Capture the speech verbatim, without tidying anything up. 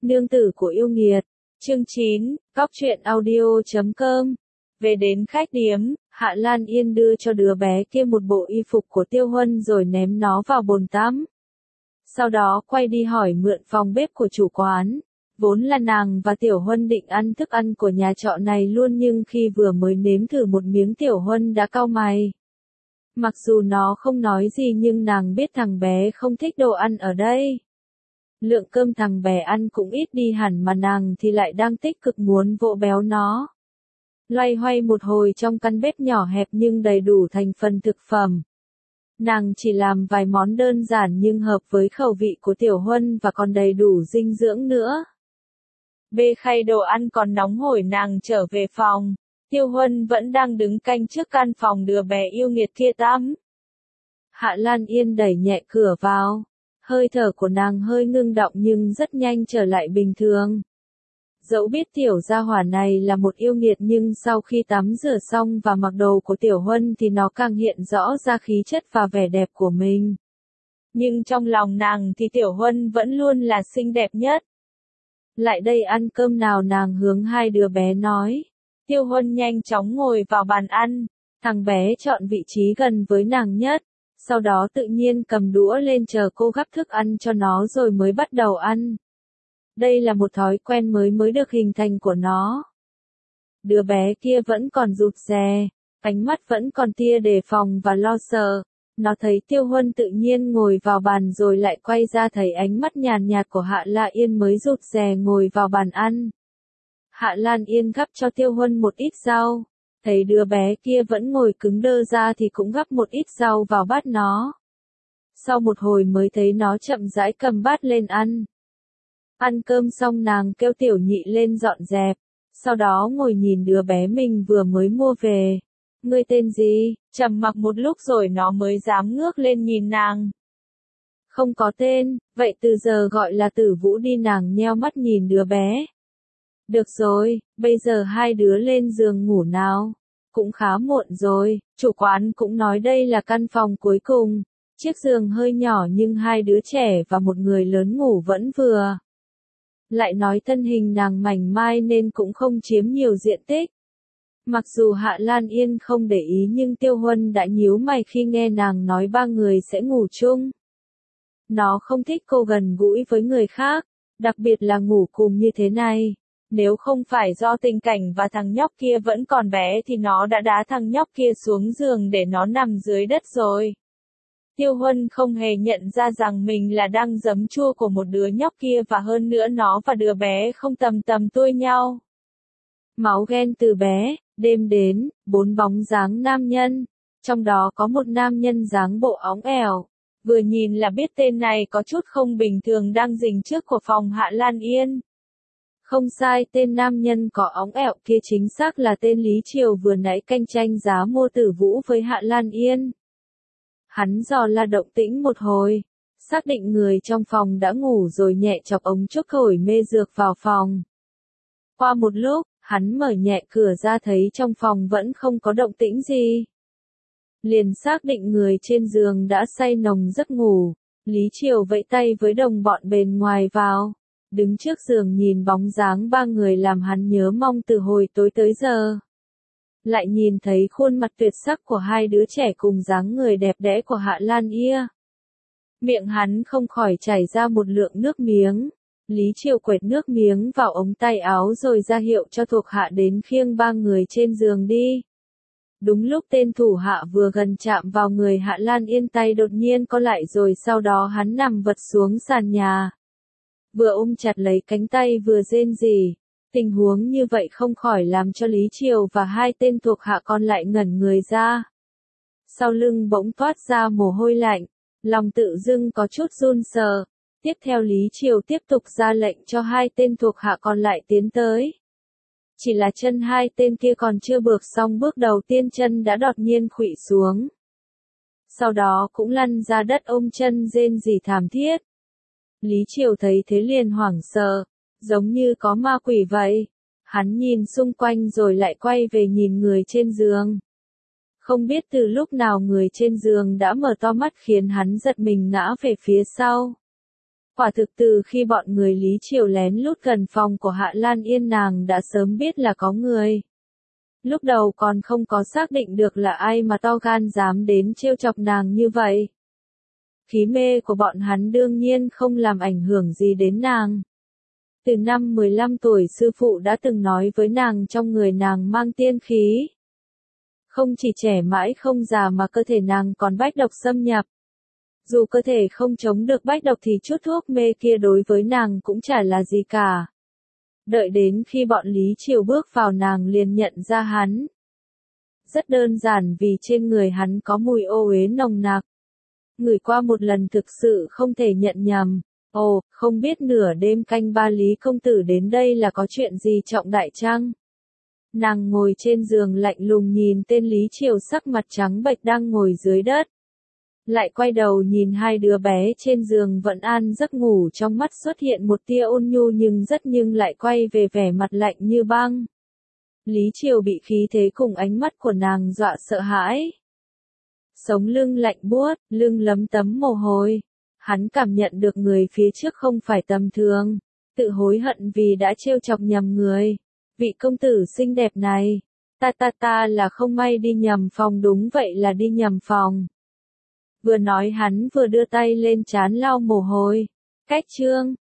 Nương tử của yêu nghiệt. Chương chín, Góc truyện audio chấm com. Về đến khách điếm, Hạ Lan Yên đưa cho đứa bé kia một bộ y phục của Tiêu Huân rồi ném nó vào bồn tắm. Sau đó quay đi hỏi mượn phòng bếp của chủ quán. Vốn là nàng và Tiểu Huân định ăn thức ăn của nhà trọ này luôn, nhưng khi vừa mới nếm thử một miếng Tiểu Huân đã cau mày. Mặc dù nó không nói gì nhưng nàng biết thằng bé không thích đồ ăn ở đây. Lượng cơm thằng bé ăn cũng ít đi hẳn mà nàng thì lại đang tích cực muốn vỗ béo nó. Loay hoay một hồi trong căn bếp nhỏ hẹp nhưng đầy đủ thành phần thực phẩm. Nàng chỉ làm vài món đơn giản nhưng hợp với khẩu vị của Tiểu Huân và còn đầy đủ dinh dưỡng nữa. Bê khay đồ ăn còn nóng hổi nàng trở về phòng. Tiêu Huân vẫn đang đứng canh trước căn phòng đứa bé yêu nghiệt kia tắm. Hạ Lan Yên đẩy nhẹ cửa vào. Hơi thở của nàng hơi ngưng động nhưng rất nhanh trở lại bình thường. Dẫu biết tiểu gia hỏa này là một yêu nghiệt nhưng sau khi tắm rửa xong và mặc đồ của Tiểu Huân thì nó càng hiện rõ ra khí chất và vẻ đẹp của mình. Nhưng trong lòng nàng thì Tiểu Huân vẫn luôn là xinh đẹp nhất. Lại đây ăn cơm nào, nàng hướng hai đứa bé nói. Tiêu Huân nhanh chóng ngồi vào bàn ăn. Thằng bé chọn vị trí gần với nàng nhất. Sau đó tự nhiên cầm đũa lên chờ cô gắp thức ăn cho nó rồi mới bắt đầu ăn. Đây là một thói quen mới mới được hình thành của nó. Đứa bé kia vẫn còn rụt rè, ánh mắt vẫn còn tia đề phòng và lo sợ. Nó thấy Tiêu Huân tự nhiên ngồi vào bàn rồi lại quay ra thấy ánh mắt nhàn nhạt của Hạ Lan Yên mới rụt rè ngồi vào bàn ăn. Hạ Lan Yên gắp cho Tiêu Huân một ít rau. Thấy đứa bé kia vẫn ngồi cứng đơ ra thì cũng gắp một ít rau vào bát nó. Sau một hồi mới thấy nó chậm rãi cầm bát lên ăn. Ăn cơm xong nàng kêu Tiểu Nhị lên dọn dẹp. Sau đó ngồi nhìn đứa bé mình vừa mới mua về. Ngươi tên gì? Trầm mặc một lúc rồi nó mới dám ngước lên nhìn nàng. Không có tên, vậy từ giờ gọi là Tử Vũ đi, nàng nheo mắt nhìn đứa bé. Được rồi, bây giờ hai đứa lên giường ngủ nào. Cũng khá muộn rồi, chủ quán cũng nói đây là căn phòng cuối cùng. Chiếc giường hơi nhỏ nhưng hai đứa trẻ và một người lớn ngủ vẫn vừa. Lại nói thân hình nàng mảnh mai nên cũng không chiếm nhiều diện tích. Mặc dù Hạ Lan Yên không để ý nhưng Tiêu Huân đã nhíu mày khi nghe nàng nói ba người sẽ ngủ chung. Nó không thích cô gần gũi với người khác, đặc biệt là ngủ cùng như thế này. Nếu không phải do tình cảnh và thằng nhóc kia vẫn còn bé thì nó đã đá thằng nhóc kia xuống giường để nó nằm dưới đất rồi. Tiêu Huân không hề nhận ra rằng mình là đang giấm chua của một đứa nhóc kia và hơn nữa nó và đứa bé không tầm tầm tuổi nhau. Máu ghen từ bé, đêm đến, bốn bóng dáng nam nhân. Trong đó có một nam nhân dáng bộ óng ẻo. Vừa nhìn là biết tên này có chút không bình thường đang rình trước của phòng Hạ Lan Yên. Không sai, tên nam nhân có óng ẹo kia chính xác là tên Lý Triều vừa nãy canh tranh giá mua Tử Vũ với Hạ Lan Yên. Hắn dò la động tĩnh một hồi, xác định người trong phòng đã ngủ rồi nhẹ chọc ống trúc thổi mê dược vào phòng. Qua một lúc, hắn mở nhẹ cửa ra thấy trong phòng vẫn không có động tĩnh gì. Liền xác định người trên giường đã say nồng giấc ngủ, Lý Triều vẫy tay với đồng bọn bên ngoài vào. Đứng trước giường nhìn bóng dáng ba người làm hắn nhớ mong từ hồi tối tới giờ. Lại nhìn thấy khuôn mặt tuyệt sắc của hai đứa trẻ cùng dáng người đẹp đẽ của Hạ Lan Yên. Miệng hắn không khỏi chảy ra một lượng nước miếng. Lý Triều quệt nước miếng vào ống tay áo rồi ra hiệu cho thuộc hạ đến khiêng ba người trên giường đi. Đúng lúc tên thủ hạ vừa gần chạm vào người Hạ Lan Yên, tay đột nhiên co lại rồi sau đó hắn nằm vật xuống sàn nhà. Vừa ôm chặt lấy cánh tay vừa rên rỉ. Tình huống như vậy không khỏi làm cho Lý Triều và hai tên thuộc hạ còn lại ngẩn người ra. Sau lưng bỗng toát ra mồ hôi lạnh, lòng tự dưng có chút run sờ. Tiếp theo Lý Triều tiếp tục ra lệnh cho hai tên thuộc hạ còn lại tiến tới. Chỉ là chân hai tên kia còn chưa bước xong bước đầu tiên chân đã đột nhiên khuỵu xuống. Sau đó cũng lăn ra đất ôm chân rên rỉ thảm thiết. Lý Triều thấy thế liền hoảng sợ, giống như có ma quỷ vậy. Hắn nhìn xung quanh rồi lại quay về nhìn người trên giường. Không biết từ lúc nào người trên giường đã mở to mắt khiến hắn giật mình ngã về phía sau. Quả thực từ khi bọn người Lý Triều lén lút gần phòng của Hạ Lan Yên nàng đã sớm biết là có người. Lúc đầu còn không có xác định được là ai mà to gan dám đến trêu chọc nàng như vậy. Khí mê của bọn hắn đương nhiên không làm ảnh hưởng gì đến nàng. Từ năm mười lăm tuổi sư phụ đã từng nói với nàng trong người nàng mang tiên khí. Không chỉ trẻ mãi không già mà cơ thể nàng còn bách độc xâm nhập. Dù cơ thể không chống được bách độc thì chút thuốc mê kia đối với nàng cũng chả là gì cả. Đợi đến khi bọn Lý Triều bước vào nàng liền nhận ra hắn. Rất đơn giản vì trên người hắn có mùi ô uế nồng nặc. Ngửi qua một lần thực sự không thể nhận nhầm. Ồ, không biết nửa đêm canh ba Lý công tử đến đây là có chuyện gì trọng đại chăng? Nàng ngồi trên giường lạnh lùng nhìn tên Lý Triều sắc mặt trắng bệch đang ngồi dưới đất. Lại quay đầu nhìn hai đứa bé trên giường vẫn an giấc ngủ, trong mắt xuất hiện một tia ôn nhu nhưng rất nhưng lại quay về vẻ mặt lạnh như băng. Lý Triều bị khí thế cùng ánh mắt của nàng dọa sợ hãi. Sống lưng lạnh buốt, lưng lấm tấm mồ hôi. Hắn cảm nhận được người phía trước không phải tầm thường, tự hối hận vì đã trêu chọc nhầm người. Vị công tử xinh đẹp này, ta ta ta là không may đi nhầm phòng, đúng vậy là đi nhầm phòng. Vừa nói hắn vừa đưa tay lên trán lau mồ hôi. Cách chương